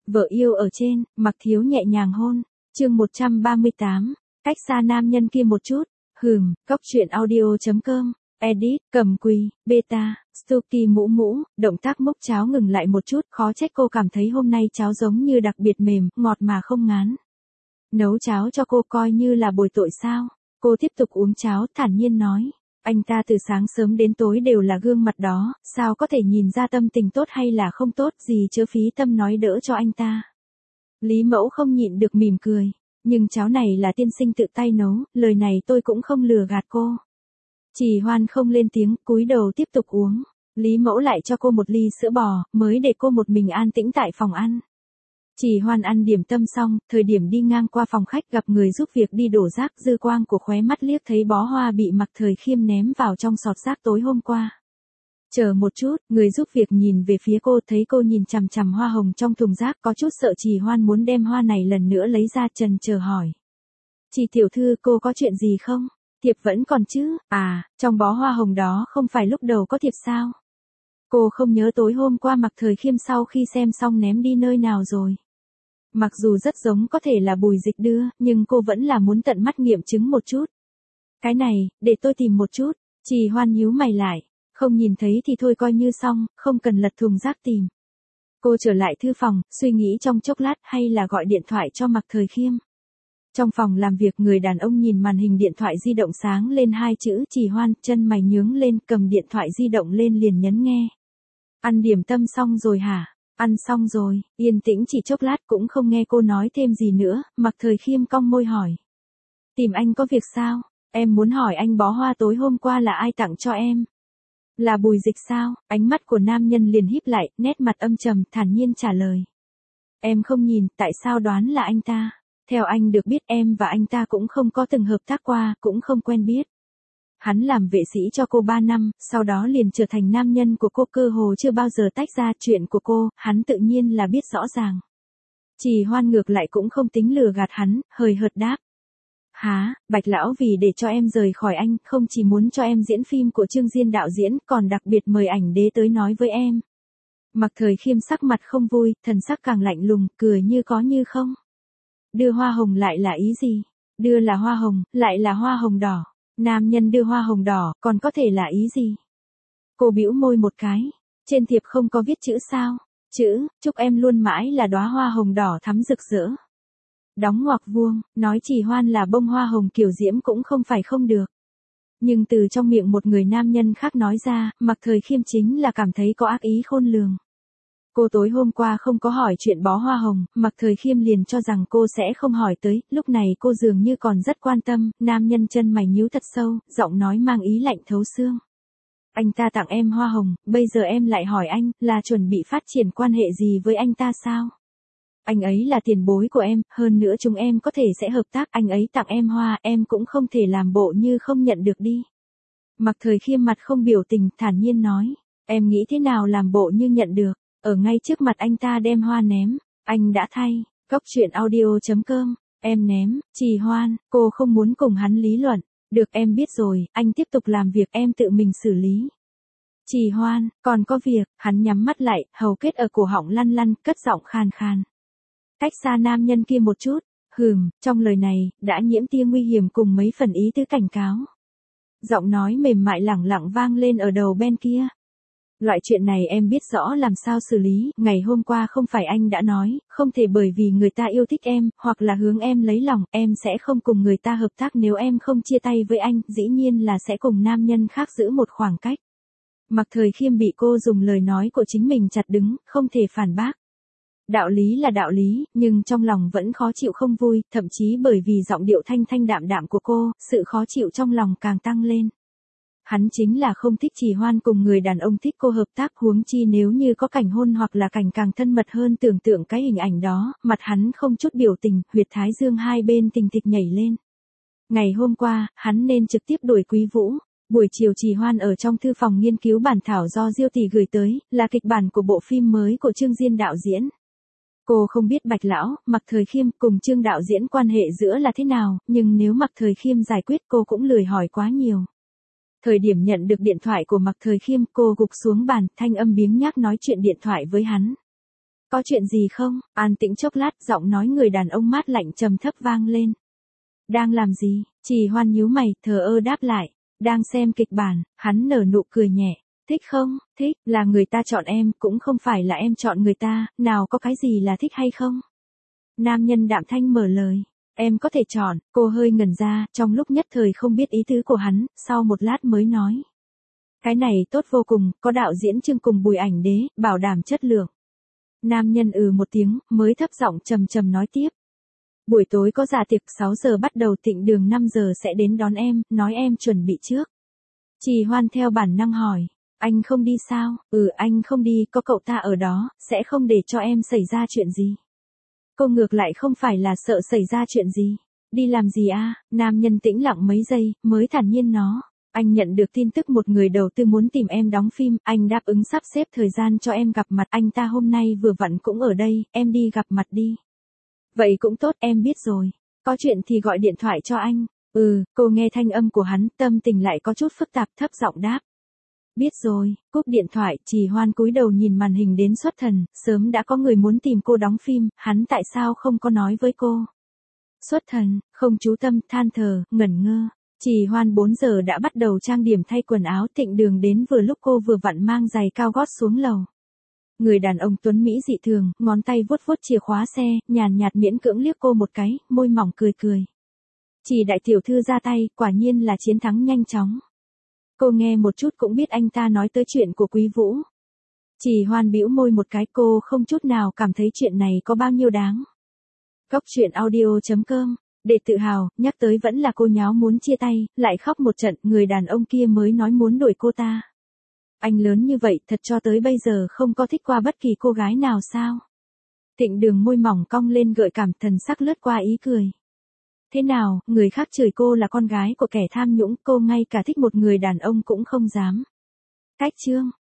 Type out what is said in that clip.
Vợ yêu ở trên, Mặc Thiếu nhẹ nhàng hôn. Chương 138, cách xa nam nhân kia một chút. Cóc truyện audio.com. Edit, Cầm Quỳ, Beta, Stuky Mũ Mũ. Động tác múc cháo ngừng lại một chút, khó trách cô cảm thấy hôm nay cháo giống như đặc biệt mềm, ngọt mà không ngán. Nấu cháo cho cô coi như là bồi tội sao? Cô tiếp tục uống cháo, thản nhiên nói. Anh ta từ sáng sớm đến tối đều là gương mặt đó, sao có thể nhìn ra tâm tình tốt hay là không tốt, gì chớ phí tâm nói đỡ cho anh ta. Lý Mẫu không nhịn được mỉm cười. Nhưng cháo này là tiên sinh tự tay nấu, lời này tôi cũng không lừa gạt cô. Trì Hoan không lên tiếng, cúi đầu tiếp tục uống. Lý Mẫu lại cho cô một ly sữa bò, mới để cô một mình an tĩnh tại phòng ăn. Trì Hoan ăn điểm tâm xong, thời điểm đi ngang qua phòng khách gặp người giúp việc đi đổ rác, dư quang của khóe mắt liếc thấy bó hoa bị Mặc Thời Khiêm ném vào trong sọt rác tối hôm qua. Chờ một chút, người giúp việc nhìn về phía cô, thấy cô nhìn chằm chằm hoa hồng trong thùng rác, có chút sợ Trì Hoan muốn đem hoa này lần nữa lấy ra, chần chờ hỏi. Chị tiểu thư, cô có chuyện gì không? Thiệp vẫn còn chứ? À, trong bó hoa hồng đó không phải lúc đầu có thiệp sao? Cô không nhớ tối hôm qua Mặc Thời Khiêm sau khi xem xong ném đi nơi nào rồi. Mặc dù rất giống có thể là Bùi Dịch đưa, nhưng cô vẫn là muốn tận mắt nghiệm chứng một chút. Cái này, để tôi tìm một chút. Trì Hoan nhíu mày lại. Không nhìn thấy thì thôi coi như xong, không cần lật thùng rác tìm. Cô trở lại thư phòng, suy nghĩ trong chốc lát hay là gọi điện thoại cho Mặc Thời Khiêm. Trong phòng làm việc, người đàn ông nhìn màn hình điện thoại di động sáng lên hai chữ Trì Hoan, chân mày nhướng lên, cầm điện thoại di động lên liền nhấn nghe. Ăn điểm tâm xong rồi hả? Ăn xong rồi. Yên tĩnh chỉ chốc lát cũng không nghe cô nói thêm gì nữa, Mặc Thời Khiêm cong môi hỏi. Tìm anh có việc sao? Em muốn hỏi anh bó hoa tối hôm qua là ai tặng cho em? Là Bùi Dịch sao? Ánh mắt của nam nhân liền híp lại, nét mặt âm trầm, thản nhiên trả lời. Em không nhìn, tại sao đoán là anh ta? Theo anh được biết em và anh ta cũng không có từng hợp tác qua, cũng không quen biết. Hắn làm vệ sĩ cho cô 3 năm, sau đó liền trở thành nam nhân của cô, cơ hồ chưa bao giờ tách ra. Chuyện của cô, hắn tự nhiên là biết rõ ràng. Trì Hoan ngược lại cũng không tính lừa gạt hắn, hời hợt đáp. Hả, Bạch lão vì để cho em rời khỏi anh, không chỉ muốn cho em diễn phim của Trương Diên đạo diễn, còn đặc biệt mời ảnh đế tới nói với em. Mặc Thời Khiêm sắc mặt không vui, thần sắc càng lạnh lùng, cười như có như không. Đưa hoa hồng lại là ý gì? Đưa là hoa hồng, lại là hoa hồng đỏ. Nam nhân đưa hoa hồng đỏ, còn có thể là ý gì? Cô bĩu môi một cái. Trên thiệp không có viết chữ sao? Chữ, chúc em luôn mãi là đóa hoa hồng đỏ thắm rực rỡ. Đóng ngoặc vuông, nói Trì Hoan là bông hoa hồng kiểu diễm cũng không phải không được. Nhưng từ trong miệng một người nam nhân khác nói ra, Mặc Thời Khiêm chính là cảm thấy có ác ý khôn lường. Cô tối hôm qua không có hỏi chuyện bó hoa hồng, Mặc Thời Khiêm liền cho rằng cô sẽ không hỏi tới, lúc này cô dường như còn rất quan tâm, nam nhân chân mày nhíu thật sâu, giọng nói mang ý lạnh thấu xương. Anh ta tặng em hoa hồng, bây giờ em lại hỏi anh, là chuẩn bị phát triển quan hệ gì với anh ta sao? Anh ấy là tiền bối của em, hơn nữa chúng em có thể sẽ hợp tác, anh ấy tặng em hoa, em cũng không thể làm bộ như không nhận được đi. Mặc Thời Khiêm mặt không biểu tình, thản nhiên nói, em nghĩ thế nào làm bộ như nhận được, ở ngay trước mặt anh ta đem hoa ném, anh đã thay, Cóc truyện audio.com, em ném, Trì Hoan, cô không muốn cùng hắn lý luận, được em biết rồi, anh tiếp tục làm việc em tự mình xử lý. Trì Hoan, còn có việc, hắn nhắm mắt lại, hầu kết ở cổ họng lăn lăn, cất giọng khàn khàn. Cách xa nam nhân kia một chút, trong lời này, đã nhiễm tia nguy hiểm cùng mấy phần ý tứ cảnh cáo. Giọng nói mềm mại lẳng lặng vang lên ở đầu bên kia. Loại chuyện này em biết rõ làm sao xử lý, ngày hôm qua không phải anh đã nói, không thể bởi vì người ta yêu thích em, hoặc là hướng em lấy lòng, em sẽ không cùng người ta hợp tác nếu em không chia tay với anh, dĩ nhiên là sẽ cùng nam nhân khác giữ một khoảng cách. Mặc Thời Khiêm bị cô dùng lời nói của chính mình chặt đứng, không thể phản bác. Đạo lý là đạo lý, nhưng trong lòng vẫn khó chịu không vui, thậm chí bởi vì giọng điệu thanh thanh đạm đạm của cô, sự khó chịu trong lòng càng tăng lên. Hắn chính là không thích Trì Hoan cùng người đàn ông thích cô hợp tác, huống chi nếu như có cảnh hôn hoặc là cảnh càng thân mật hơn, tưởng tượng cái hình ảnh đó, mặt hắn không chút biểu tình, huyệt thái dương hai bên tình thịch nhảy lên. Ngày hôm qua, hắn nên trực tiếp đuổi Quý Vũ. Buổi chiều Trì Hoan ở trong thư phòng nghiên cứu bản thảo do Diêu Tỷ gửi tới, là kịch bản của bộ phim mới của Trương Diên đạo diễn. Cô không biết Bạch lão, Mặc Thời Khiêm cùng Trương đạo diễn quan hệ giữa là thế nào, nhưng nếu Mặc Thời Khiêm giải quyết cô cũng lười hỏi quá nhiều. Thời điểm nhận được điện thoại của Mặc Thời Khiêm, cô gục xuống bàn, thanh âm biếng nhác nói chuyện điện thoại với hắn. Có chuyện gì không? An tĩnh chốc lát, giọng nói người đàn ông mát lạnh trầm thấp vang lên. Đang làm gì? Trì Hoan nhíu mày, thờ ơ đáp lại. Đang xem kịch bản. Hắn nở nụ cười nhẹ. Thích không? Thích, là người ta chọn em, cũng không phải là em chọn người ta, nào có cái gì là thích hay không? Nam nhân đạm thanh mở lời. Em có thể chọn, cô hơi ngẩn ra, trong lúc nhất thời không biết ý tứ của hắn, sau một lát mới nói. Cái này tốt vô cùng, có đạo diễn Trương cùng Bùi Ảnh Đế, bảo đảm chất lượng. Nam nhân một tiếng, mới thấp giọng trầm trầm nói tiếp. Buổi tối có dạ tiệc 6 giờ bắt đầu, Thịnh Đường 5 giờ sẽ đến đón em, nói em chuẩn bị trước. Trì Hoan theo bản năng hỏi. Anh không đi sao? Anh không đi, có cậu ta ở đó, sẽ không để cho em xảy ra chuyện gì. Cô ngược lại không phải là sợ xảy ra chuyện gì. Đi làm gì à? Nam nhân tĩnh lặng mấy giây, mới thản nhiên nó. Anh nhận được tin tức một người đầu tư muốn tìm em đóng phim, anh đáp ứng sắp xếp thời gian cho em gặp mặt, anh ta hôm nay vừa vặn cũng ở đây, em đi gặp mặt đi. Vậy cũng tốt, em biết rồi. Có chuyện thì gọi điện thoại cho anh. Cô nghe thanh âm của hắn, tâm tình lại có chút phức tạp, thấp giọng đáp. Biết rồi, cúp điện thoại, Trì Hoan cúi đầu nhìn màn hình đến xuất thần, sớm đã có người muốn tìm cô đóng phim, hắn tại sao không có nói với cô. Xuất thần, không chú tâm, than thở, ngẩn ngơ. Trì Hoan 4 giờ đã bắt đầu trang điểm thay quần áo, Thịnh Đường đến vừa lúc cô vừa vặn mang giày cao gót xuống lầu. Người đàn ông tuấn Mỹ dị thường, ngón tay vuốt vuốt chìa khóa xe, nhàn nhạt miễn cưỡng liếc cô một cái, môi mỏng cười cười. Chỉ đại tiểu thư ra tay, quả nhiên là chiến thắng nhanh chóng. Cô nghe một chút cũng biết anh ta nói tới chuyện của Quý Vũ. Trì Hoan bĩu môi một cái, cô không chút nào cảm thấy chuyện này có bao nhiêu đáng. Góc truyện audio.com, để tự hào, nhắc tới vẫn là cô nháo muốn chia tay, lại khóc một trận, người đàn ông kia mới nói muốn đuổi cô ta. Anh lớn như vậy, thật cho tới bây giờ không có thích qua bất kỳ cô gái nào sao? Thịnh Đường môi mỏng cong lên gợi cảm, thần sắc lướt qua ý cười. Thế nào, người khác chửi cô là con gái của kẻ tham nhũng, cô ngay cả thích một người đàn ông cũng không dám. Cách chương